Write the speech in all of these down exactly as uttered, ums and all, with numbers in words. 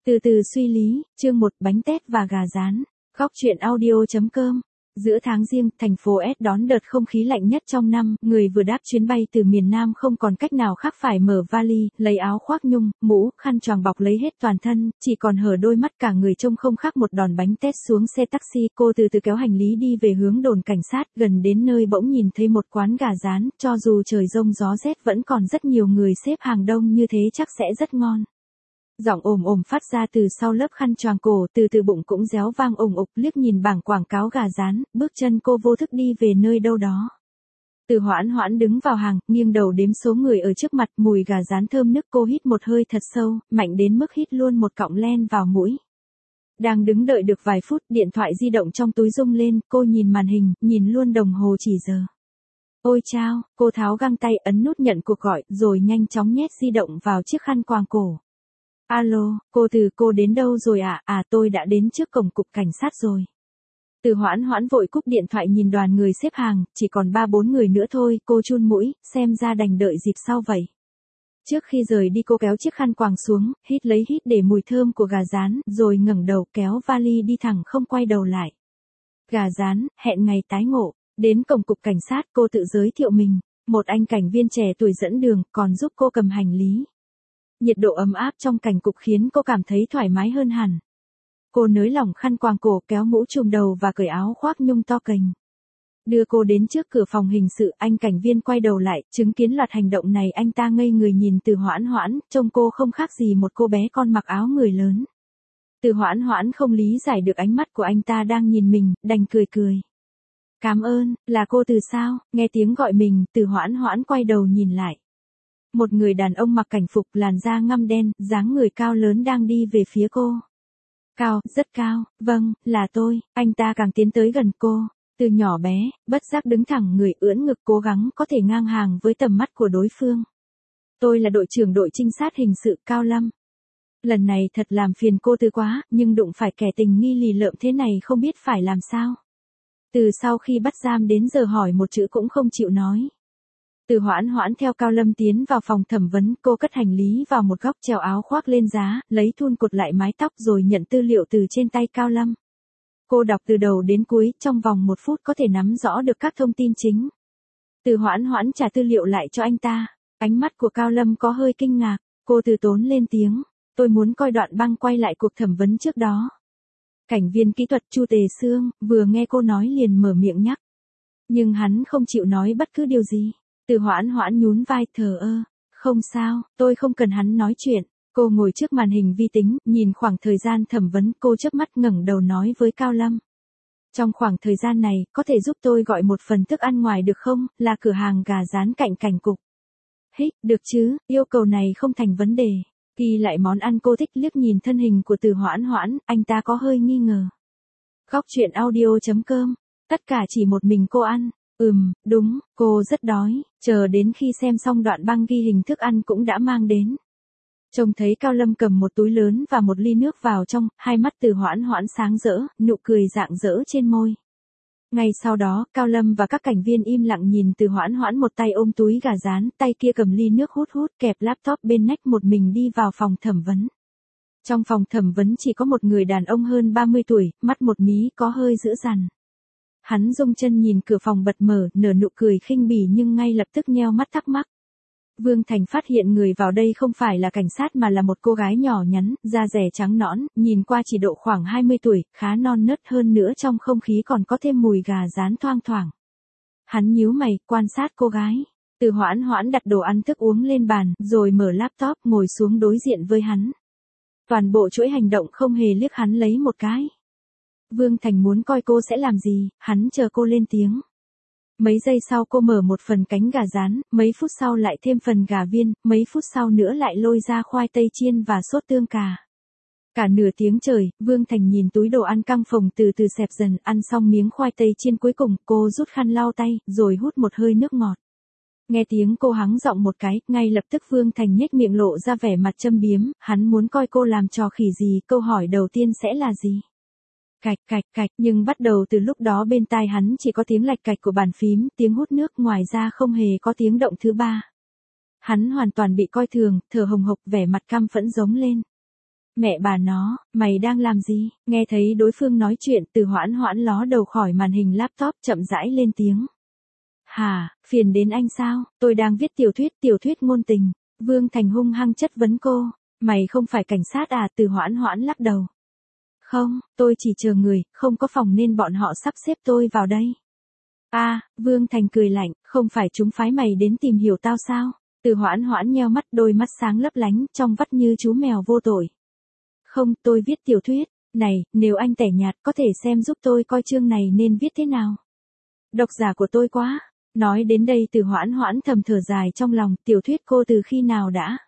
Từ từ suy lý, chương một bánh tét và gà rán. Góc truyện audio.com. Giữa tháng Giêng, thành phố S đón đợt không khí lạnh nhất trong năm, người vừa đáp chuyến bay từ miền Nam không còn cách nào khác phải mở vali, lấy áo khoác nhung, mũ, khăn choàng bọc lấy hết toàn thân, chỉ còn hở đôi mắt, cả người trông không khác một đòn bánh tét. Xuống xe taxi, cô từ từ kéo hành lý đi về hướng đồn cảnh sát, gần đến nơi bỗng nhìn thấy một quán gà rán, cho dù trời giông gió rét vẫn còn rất nhiều người xếp hàng đông như thế, chắc sẽ rất ngon. Giọng ồm ồm phát ra từ sau lớp khăn choàng cổ, từ từ bụng cũng réo vang ủng ục. Liếc nhìn bảng quảng cáo gà rán, bước chân cô vô thức đi về nơi đâu đó. Từ Hoãn Hoãn đứng vào hàng, nghiêng đầu đếm số người ở trước mặt, mùi gà rán thơm nức. Cô hít một hơi thật sâu, mạnh đến mức hít luôn một cọng len vào mũi. Đang đứng đợi được vài phút, điện thoại di động trong túi rung lên, cô nhìn màn hình, nhìn luôn đồng hồ chỉ giờ. Ôi chao, cô tháo găng tay, ấn nút nhận cuộc gọi, rồi nhanh chóng nhét di động vào chiếc khăn quàng cổ. Alo, cô Từ, cô đến đâu rồi ạ? À? à tôi đã đến trước cổng cục cảnh sát rồi. Từ Hoãn Hoãn vội cúp điện thoại, nhìn đoàn người xếp hàng, chỉ còn ba bốn người nữa thôi. Cô chun mũi, xem ra đành đợi dịp sau vậy. Trước khi rời đi, cô kéo chiếc khăn quàng xuống, hít lấy hít để mùi thơm của gà rán, rồi ngẩng đầu kéo vali đi thẳng, không quay đầu lại. Gà rán, hẹn ngày tái ngộ. Đến cổng cục cảnh sát, cô tự giới thiệu mình. Một anh cảnh viên trẻ tuổi dẫn đường, còn giúp cô cầm hành lý. Nhiệt độ ấm áp trong cảnh cục khiến cô cảm thấy thoải mái hơn hẳn. Cô nới lỏng khăn quàng cổ, kéo mũ trùm đầu và cởi áo khoác nhung to kềnh. Đưa cô đến trước cửa phòng hình sự, anh cảnh viên quay đầu lại, chứng kiến loạt hành động này, anh ta ngây người nhìn Từ Hoãn Hoãn, trông cô không khác gì một cô bé con mặc áo người lớn. Từ Hoãn Hoãn không lý giải được ánh mắt của anh ta đang nhìn mình, đành cười cười. Cảm ơn, là cô Từ sao? Nghe tiếng gọi mình, Từ Hoãn Hoãn quay đầu nhìn lại. Một người đàn ông mặc cảnh phục, làn da ngăm đen, dáng người cao lớn đang đi về phía cô. Cao, rất cao, vâng, là tôi. Anh ta càng tiến tới gần cô. Từ nhỏ bé, bất giác đứng thẳng người, ưỡn ngực, cố gắng có thể ngang hàng với tầm mắt của đối phương. Tôi là đội trưởng đội trinh sát hình sự Cao Lâm. Lần này thật làm phiền cô Từ quá, nhưng đụng phải kẻ tình nghi lì lợm thế này không biết phải làm sao. Từ sau khi bắt giam đến giờ hỏi một chữ cũng không chịu nói. Từ Hoãn Hoãn theo Cao Lâm tiến vào phòng thẩm vấn, cô cất hành lý vào một góc, treo áo khoác lên giá, lấy thun cột lại mái tóc rồi nhận tư liệu từ trên tay Cao Lâm. Cô đọc từ đầu đến cuối, trong vòng một phút có thể nắm rõ được các thông tin chính. Từ Hoãn Hoãn trả tư liệu lại cho anh ta. Ánh mắt của Cao Lâm có hơi kinh ngạc, cô từ tốn lên tiếng. Tôi muốn coi đoạn băng quay lại cuộc thẩm vấn trước đó. Cảnh viên kỹ thuật Chu Tề Sương, vừa nghe cô nói liền mở miệng nhắc. Nhưng hắn không chịu nói bất cứ điều gì. Từ Hoãn Hoãn nhún vai, thờ ơ. Không sao, tôi không cần hắn nói chuyện. Cô ngồi trước màn hình vi tính, nhìn khoảng thời gian thẩm vấn, cô chớp mắt ngẩng đầu nói với Cao Lâm. Trong khoảng thời gian này, có thể giúp tôi gọi một phần thức ăn ngoài được không, là cửa hàng gà rán cạnh cảnh cục. Hích, được chứ, yêu cầu này không thành vấn đề. Ghi lại món ăn cô thích. Liếc nhìn thân hình của Từ Hoãn Hoãn, anh ta có hơi nghi ngờ. Góc truyện audio.com. Tất cả chỉ một mình cô ăn. Ừm, đúng, cô rất đói, chờ đến khi xem xong đoạn băng ghi hình thức ăn cũng đã mang đến. Trông thấy Cao Lâm cầm một túi lớn và một ly nước vào trong, hai mắt Từ Hoãn Hoãn sáng rỡ, nụ cười rạng rỡ trên môi. Ngay sau đó, Cao Lâm và các cảnh viên im lặng nhìn Từ Hoãn Hoãn, một tay ôm túi gà rán, tay kia cầm ly nước hút hút, kẹp laptop bên nách, một mình đi vào phòng thẩm vấn. Trong phòng thẩm vấn chỉ có một người đàn ông hơn ba mươi tuổi, mắt một mí, có hơi dữ dằn. Hắn rung chân nhìn cửa phòng bật mở, nở nụ cười khinh bỉ nhưng ngay lập tức nheo mắt thắc mắc. Vương Thành phát hiện người vào đây không phải là cảnh sát mà là một cô gái nhỏ nhắn, da dẻ trắng nõn, nhìn qua chỉ độ khoảng hai mươi tuổi, khá non nớt, hơn nữa trong không khí còn có thêm mùi gà rán thoang thoảng. Hắn nhíu mày, quan sát cô gái. Từ Hoãn Hoãn đặt đồ ăn thức uống lên bàn, rồi mở laptop, ngồi xuống đối diện với hắn. Toàn bộ chuỗi hành động không hề liếc hắn lấy một cái. Vương Thành muốn coi cô sẽ làm gì, hắn chờ cô lên tiếng. Mấy giây sau cô mở một phần cánh gà rán, mấy phút sau lại thêm phần gà viên, mấy phút sau nữa lại lôi ra khoai tây chiên và sốt tương cà. Cả nửa tiếng trời, Vương Thành nhìn túi đồ ăn căng phồng từ từ xẹp dần, ăn xong miếng khoai tây chiên cuối cùng, cô rút khăn lau tay, rồi hút một hơi nước ngọt. Nghe tiếng cô hắng giọng một cái, ngay lập tức Vương Thành nhếch miệng lộ ra vẻ mặt châm biếm, hắn muốn coi cô làm trò khỉ gì, câu hỏi đầu tiên sẽ là gì? Cạch cạch cạch, nhưng bắt đầu từ lúc đó bên tai hắn chỉ có tiếng lạch cạch của bàn phím, tiếng hút nước, ngoài ra không hề có tiếng động thứ ba. Hắn hoàn toàn bị coi thường, thở hồng hộc, vẻ mặt căm phẫn giống lên. Mẹ bà nó, mày đang làm gì? Nghe thấy đối phương nói chuyện, Từ Hoãn Hoãn ló đầu khỏi màn hình laptop chậm rãi lên tiếng. Hả, phiền đến anh sao? Tôi đang viết tiểu thuyết, tiểu thuyết ngôn tình. Vương Thành hung hăng chất vấn cô. Mày không phải cảnh sát à? Từ Hoãn Hoãn lắc đầu. Không, tôi chỉ chờ người, không có phòng nên bọn họ sắp xếp tôi vào đây. A, à, Vương Thành cười lạnh, không phải chúng phái mày đến tìm hiểu tao sao? Từ Hoãn Hoãn nheo mắt, đôi mắt sáng lấp lánh, trong vắt như chú mèo vô tội. Không, tôi viết tiểu thuyết. Này, nếu anh tẻ nhạt có thể xem giúp tôi coi chương này nên viết thế nào. Độc giả của tôi quá. Nói đến đây Từ Hoãn Hoãn thầm thở dài trong lòng, tiểu thuyết cô từ khi nào đã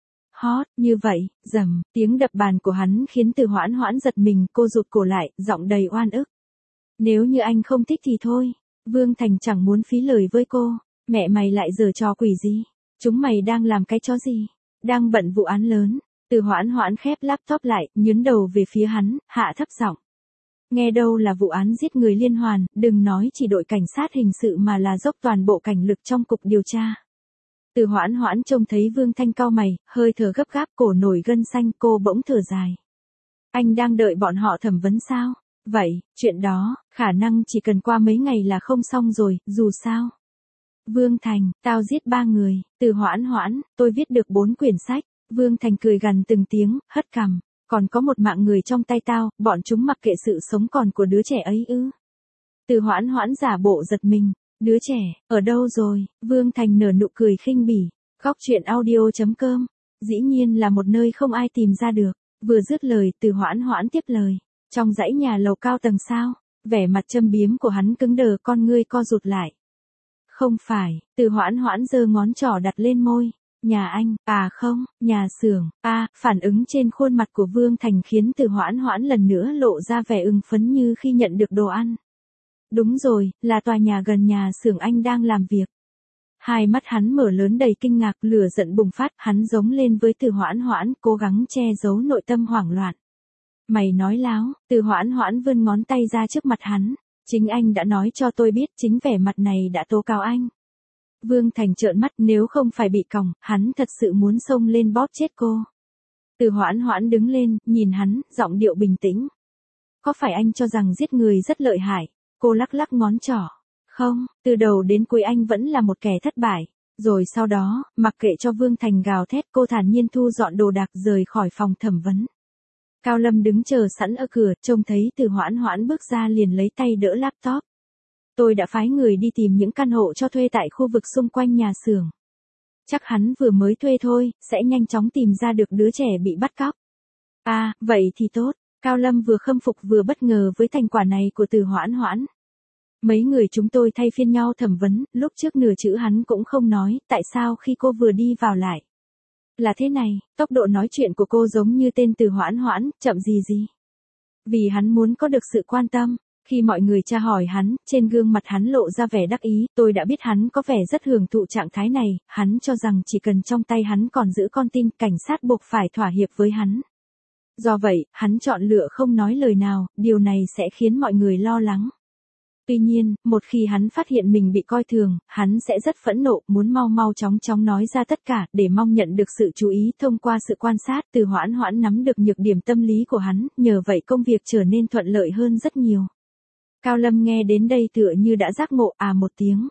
hot như vậy. Rầm, tiếng đập bàn của hắn khiến Từ Hoãn Hoãn giật mình, cô rụt cổ lại, giọng đầy oan ức. Nếu như anh không thích thì thôi. Vương Thành chẳng muốn phí lời với cô. Mẹ mày lại giở trò quỷ gì? Chúng mày đang làm cái chó gì? Đang bận vụ án lớn. Từ Hoãn Hoãn khép laptop lại, nhướng đầu về phía hắn, hạ thấp giọng. Nghe đâu là vụ án giết người liên hoàn, đừng nói chỉ đội cảnh sát hình sự mà là dốc toàn bộ cảnh lực trong cục điều tra. Từ Hoãn Hoãn trông thấy Vương Thanh cau mày, hơi thở gấp gáp, cổ nổi gân xanh, cô bỗng thở dài. Anh đang đợi bọn họ thẩm vấn sao? Vậy, chuyện đó, khả năng chỉ cần qua mấy ngày là không xong rồi, dù sao. Vương Thành, tao giết ba người. Từ Hoãn Hoãn, tôi viết được bốn quyển sách. Vương Thành cười gằn từng tiếng, hất cằm. Còn có một mạng người trong tay tao, bọn chúng mặc kệ sự sống còn của đứa trẻ ấy ư? Từ Hoãn Hoãn giả bộ giật mình. Đứa trẻ, ở đâu rồi? Vương Thành nở nụ cười khinh bỉ. Góc truyện audio chấm com. Dĩ nhiên là một nơi không ai tìm ra được. Vừa dứt lời, Từ Hoãn Hoãn tiếp lời. Trong dãy nhà lầu cao tầng sao? Vẻ mặt châm biếm của hắn cứng đờ, con ngươi co rụt lại. Không phải. Từ Hoãn Hoãn giơ ngón trỏ đặt lên môi. Nhà anh, à không, nhà xưởng. A, à, phản ứng trên khuôn mặt của Vương Thành khiến Từ Hoãn Hoãn lần nữa lộ ra vẻ ưng phấn như khi nhận được đồ ăn. Đúng rồi, là tòa nhà gần nhà xưởng anh đang làm việc. Hai mắt hắn mở lớn đầy kinh ngạc, lửa giận bùng phát, hắn giống lên với Từ Hoãn Hoãn, cố gắng che giấu nội tâm hoảng loạn. Mày nói láo. Từ Hoãn Hoãn vươn ngón tay ra trước mặt hắn. Chính anh đã nói cho tôi biết, chính vẻ mặt này đã tố cáo anh. Vương Thành trợn mắt, nếu không phải bị còng, hắn thật sự muốn xông lên bóp chết cô. Từ Hoãn Hoãn đứng lên, nhìn hắn, giọng điệu bình tĩnh. Có phải anh cho rằng giết người rất lợi hại? Cô lắc lắc ngón trỏ. Không, từ đầu đến cuối anh vẫn là một kẻ thất bại. Rồi sau đó, mặc kệ cho Vương Thành gào thét, cô thản nhiên thu dọn đồ đạc rời khỏi phòng thẩm vấn. Cao Lâm đứng chờ sẵn ở cửa, trông thấy Từ Hoãn Hoãn bước ra liền lấy tay đỡ laptop. Tôi đã phái người đi tìm những căn hộ cho thuê tại khu vực xung quanh nhà xưởng. Chắc hắn vừa mới thuê thôi, sẽ nhanh chóng tìm ra được đứa trẻ bị bắt cóc. À, vậy thì tốt. Cao Lâm vừa khâm phục vừa bất ngờ với thành quả này của Từ Hoãn Hoãn. Mấy người chúng tôi thay phiên nhau thẩm vấn, lúc trước nửa chữ hắn cũng không nói, tại sao khi cô vừa đi vào lại. Là thế này, tốc độ nói chuyện của cô giống như tên Từ Hoãn Hoãn, chậm gì gì. Vì hắn muốn có được sự quan tâm. Khi mọi người tra hỏi hắn, trên gương mặt hắn lộ ra vẻ đắc ý, tôi đã biết hắn có vẻ rất hưởng thụ trạng thái này, hắn cho rằng chỉ cần trong tay hắn còn giữ con tin, cảnh sát buộc phải thỏa hiệp với hắn. Do vậy, hắn chọn lựa không nói lời nào, điều này sẽ khiến mọi người lo lắng. Tuy nhiên, một khi hắn phát hiện mình bị coi thường, hắn sẽ rất phẫn nộ, muốn mau mau chóng chóng nói ra tất cả, để mong nhận được sự chú ý. Thông qua sự quan sát, Từ Hoãn Hoãn nắm được nhược điểm tâm lý của hắn, nhờ vậy công việc trở nên thuận lợi hơn rất nhiều. Cao Lâm nghe đến đây tựa như đã giác ngộ, à một tiếng.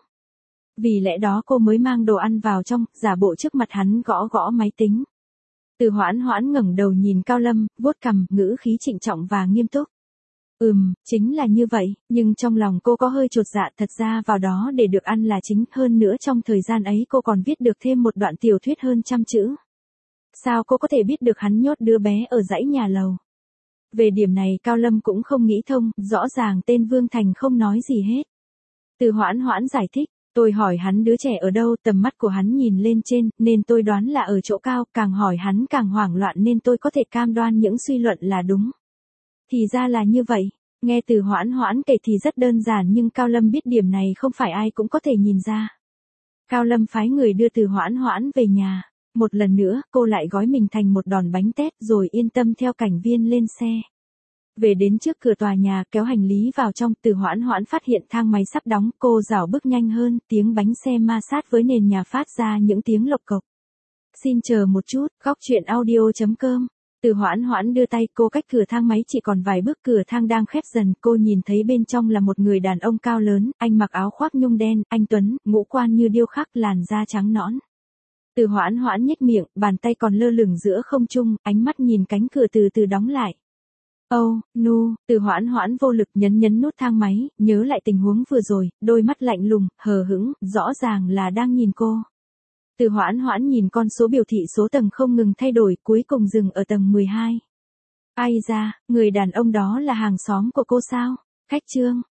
Vì lẽ đó cô mới mang đồ ăn vào trong, giả bộ trước mặt hắn gõ gõ máy tính. Từ Hoãn Hoãn ngẩng đầu nhìn Cao Lâm, vuốt cằm, ngữ khí trịnh trọng và nghiêm túc. Ừm, chính là như vậy, nhưng trong lòng cô có hơi chột dạ, thật ra vào đó để được ăn là chính, hơn nữa trong thời gian ấy cô còn viết được thêm một đoạn tiểu thuyết hơn trăm chữ. Sao cô có thể biết được hắn nhốt đứa bé ở dãy nhà lầu? Về điểm này Cao Lâm cũng không nghĩ thông, rõ ràng tên Vương Thành không nói gì hết. Từ Hoãn Hoãn giải thích, tôi hỏi hắn đứa trẻ ở đâu, tầm mắt của hắn nhìn lên trên, nên tôi đoán là ở chỗ cao, càng hỏi hắn càng hoảng loạn nên tôi có thể cam đoan những suy luận là đúng. Thì ra là như vậy, nghe Từ Hoãn Hoãn kể thì rất đơn giản nhưng Cao Lâm biết điểm này không phải ai cũng có thể nhìn ra. Cao Lâm phái người đưa Từ Hoãn Hoãn về nhà. Một lần nữa, cô lại gói mình thành một đòn bánh tét rồi yên tâm theo cảnh viên lên xe. Về đến trước cửa tòa nhà, kéo hành lý vào trong, Từ Hoãn Hoãn phát hiện thang máy sắp đóng, cô rảo bước nhanh hơn, tiếng bánh xe ma sát với nền nhà phát ra những tiếng lộc cộc. Xin chờ một chút, góc truyện audio chấm com Từ Hoãn Hoãn đưa tay, cô cách cửa thang máy chỉ còn vài bước, cửa thang đang khép dần, cô nhìn thấy bên trong là một người đàn ông cao lớn, anh mặc áo khoác nhung đen, anh tuấn, ngũ quan như điêu khắc, làn da trắng nõn. Từ Hoãn Hoãn nhếch miệng, bàn tay còn lơ lửng giữa không trung, ánh mắt nhìn cánh cửa từ từ đóng lại. Oh, nu, Từ Hoãn Hoãn vô lực nhấn nhấn nút thang máy, nhớ lại tình huống vừa rồi, đôi mắt lạnh lùng, hờ hững, rõ ràng là đang nhìn cô. Từ Hoãn Hoãn nhìn con số biểu thị số tầng không ngừng thay đổi, cuối cùng dừng ở tầng mười hai. Ai da, người đàn ông đó là hàng xóm của cô sao? Khách Trương.